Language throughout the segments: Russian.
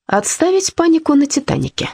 Отставить панику на «Титанике».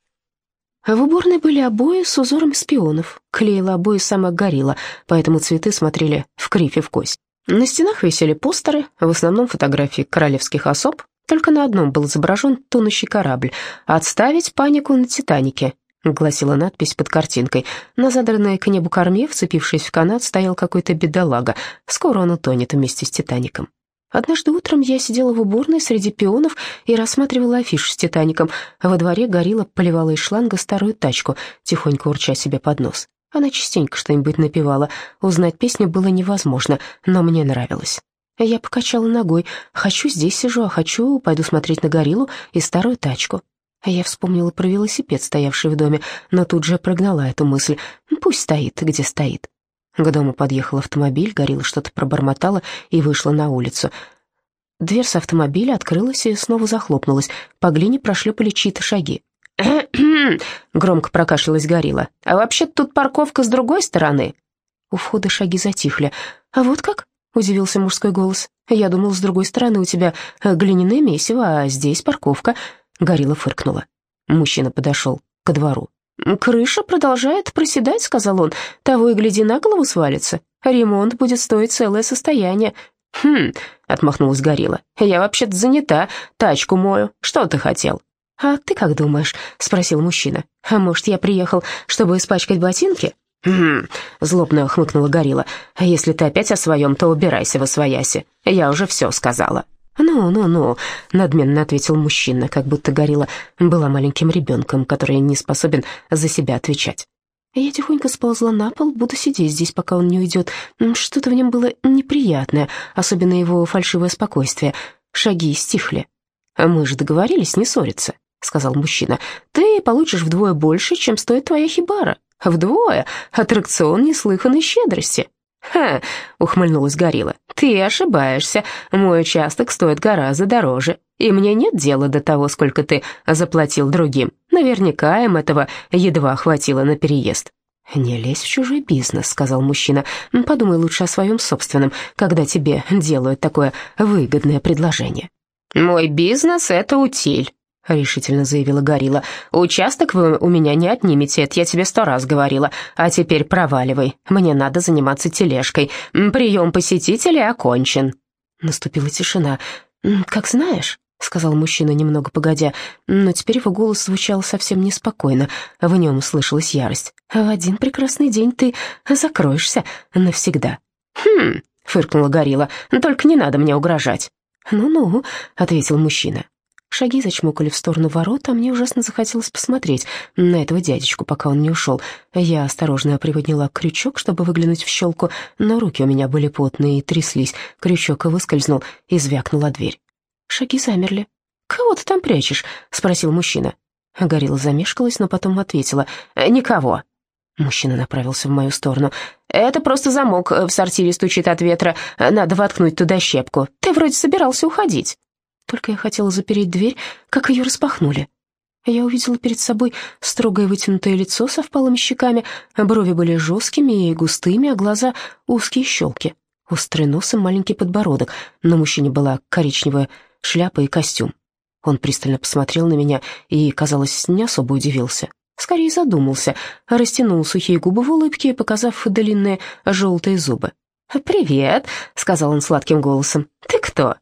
В уборной были обои с узором шпионов. Клеила обои сама Горилла, поэтому цветы смотрели в кривь и в кость. На стенах висели постеры, в основном фотографии королевских особ. Только на одном был изображен тонущий корабль. «Отставить панику на «Титанике», — гласила надпись под картинкой. На задранной к небу корме, вцепившись в канат, стоял какой-то бедолага. Скоро он утонет вместе с «Титаником». Однажды утром я сидела в уборной среди пионов и рассматривала афишу с «Титаником». Во дворе Горилла поливала из шланга старую тачку, тихонько урча себе под нос. Она частенько что-нибудь напевала. Узнать песню было невозможно, но мне нравилось. Я покачала ногой. Хочу, здесь сижу, а хочу, пойду смотреть на Гориллу и старую тачку. Я вспомнила про велосипед, стоявший в доме, но тут же прогнала эту мысль. Пусть стоит, где стоит. К дому подъехал автомобиль, Горилла что-то пробормотала и вышла на улицу. Дверца автомобиля открылась и снова захлопнулась. По глине прошлепали чьи-то шаги. Громко прокашлялась Горилла. «А вообще-то тут парковка с другой стороны». У входа шаги затихли. «А вот как?» — удивился мужской голос. «Я думал, с другой стороны у тебя глиняное месиво, а здесь парковка». Горилла фыркнула. Мужчина подошел ко двору. «Крыша продолжает проседать», — сказал он. «Того и гляди, на голову свалится. Ремонт будет стоить целое состояние». «Хм», — отмахнулась Горилла. «Я вообще-то занята, тачку мою. Что ты хотел?» «А ты как думаешь?» — спросил мужчина. «А может, я приехал, чтобы испачкать ботинки?» «Хм», — злобно хмыкнула Горилла. «Если ты опять о своем, то убирайся восвояси. Я уже все сказала». «Ну», — надменно ответил мужчина, как будто Горилла была маленьким ребенком, который не способен за себя отвечать. Я тихонько сползла на пол, буду сидеть здесь, пока он не уйдет. Что-то в нем было неприятное, особенно его фальшивое спокойствие. Шаги стихли. «Мы же договорились не ссориться», — сказал мужчина. «Ты получишь вдвое больше, чем стоит твоя хибара. Вдвое. Аттракцион неслыханной щедрости». «Ха!» — ухмыльнулась Горилла. «Ты ошибаешься. Мой участок стоит гораздо дороже, и мне нет дела до того, сколько ты заплатил другим. Наверняка им этого едва хватило на переезд». «Не лезь в чужой бизнес», — сказал мужчина. «Подумай лучше о своем собственном, когда тебе делают такое выгодное предложение». «Мой бизнес — это утиль», — решительно заявила Горилла. «Участок вы у меня не отнимете, это я тебе 100 раз говорила. А теперь проваливай, мне надо заниматься тележкой. Прием посетителей окончен». Наступила тишина. «Как знаешь», — сказал мужчина немного погодя, но теперь его голос звучал совсем неспокойно. В нем слышалась ярость. «В один прекрасный день ты закроешься навсегда». «Хм», — фыркнула Горилла, — «только не надо мне угрожать». «Ну-ну», — ответил мужчина. Шаги зачмокали в сторону ворот, а мне ужасно захотелось посмотреть на этого дядечку, пока он не ушел. Я осторожно приподняла крючок, чтобы выглянуть в щелку, но руки у меня были потные и тряслись. Крючок выскользнул и звякнул о дверь. Шаги замерли. «Кого ты там прячешь?» — спросил мужчина. Горилла замешкалась, но потом ответила. «Никого». Мужчина направился в мою сторону. «Это просто замок в сортире стучит от ветра. Надо воткнуть туда щепку. Ты вроде собирался уходить». Только я хотела запереть дверь, как ее распахнули. Я увидела перед собой строгое вытянутое лицо со впалыми щеками, брови были жесткими и густыми, а глаза — узкие щелки, острый нос и маленький подбородок. На мужчине была коричневая шляпа и костюм. Он пристально посмотрел на меня и, казалось, не особо удивился. Скорее задумался, растянул сухие губы в улыбке, показав длинные желтые зубы. «Привет», — сказал он сладким голосом. «Ты кто?»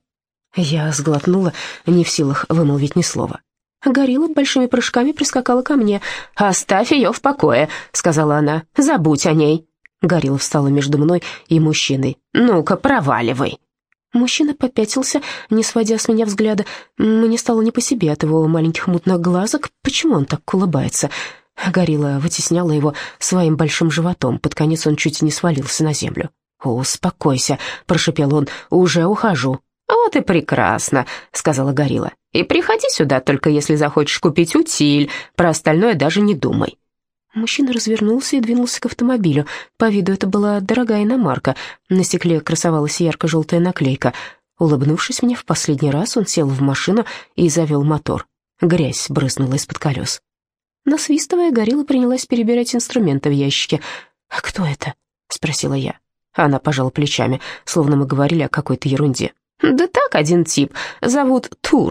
Я сглотнула, не в силах вымолвить ни слова. Горилла большими прыжками прискакала ко мне. «Оставь ее в покое», — сказала она. «Забудь о ней». Горилла встала между мной и мужчиной. «Ну-ка, проваливай». Мужчина попятился, не сводя с меня взгляда. Мне стало не по себе от его маленьких мутных глазок. Почему он так улыбается? Горилла вытесняла его своим большим животом. Под конец он чуть не свалился на землю. «Успокойся», — прошепел он, — «уже ухожу». «Вот и прекрасно», — сказала Горилла. «И приходи сюда, только если захочешь купить утиль. Про остальное даже не думай». Мужчина развернулся и двинулся к автомобилю. По виду это была дорогая иномарка. На стекле красовалась ярко-желтая наклейка. Улыбнувшись мне в последний раз, он сел в машину и завел мотор. Грязь брызнула из-под колес. Насвистывая, Горилла принялась перебирать инструменты в ящике. «А кто это?» — спросила я. Она пожала плечами, словно мы говорили о какой-то ерунде. «Да так, один тип. Зовут Турт».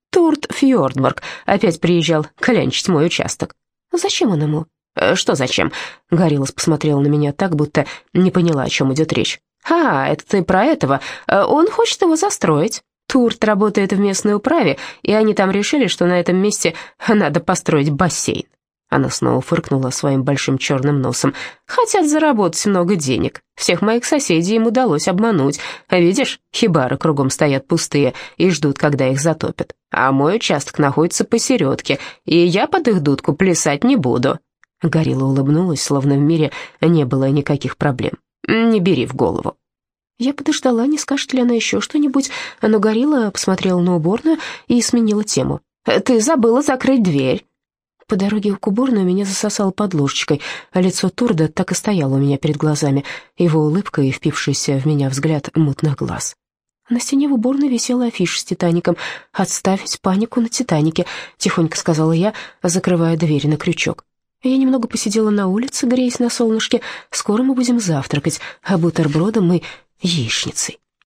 Турт Фьордмарк опять приезжал клянчить мой участок». «Зачем он ему?» «Что зачем?» Гориллас посмотрела на меня так, будто не поняла, о чем идет речь. «А, это ты про этого. Он хочет его застроить. Турт работает в местной управе, и они там решили, что на этом месте надо построить бассейн». Она снова фыркнула своим большим черным носом. «Хотят заработать много денег. Всех моих соседей им удалось обмануть. Видишь, хибары кругом стоят пустые и ждут, когда их затопят. А мой участок находится посередке, и я под их дудку плясать не буду». Горилла улыбнулась, словно в мире не было никаких проблем. «Не бери в голову». Я подождала, не скажет ли она еще что-нибудь, но Горилла посмотрела на уборную и сменила тему. «Ты забыла закрыть дверь». По дороге к уборной меня засосало под ложечкой, а лицо Турда так и стояло у меня перед глазами, его улыбка и впившийся в меня взгляд мутных глаз. На стене в уборной висела афиша с «Титаником». «Отставить панику на Титанике», — тихонько сказала я, закрывая дверь на крючок. Я немного посидела на улице, греясь на солнышке. Скоро мы будем завтракать бутербродом и яичницей.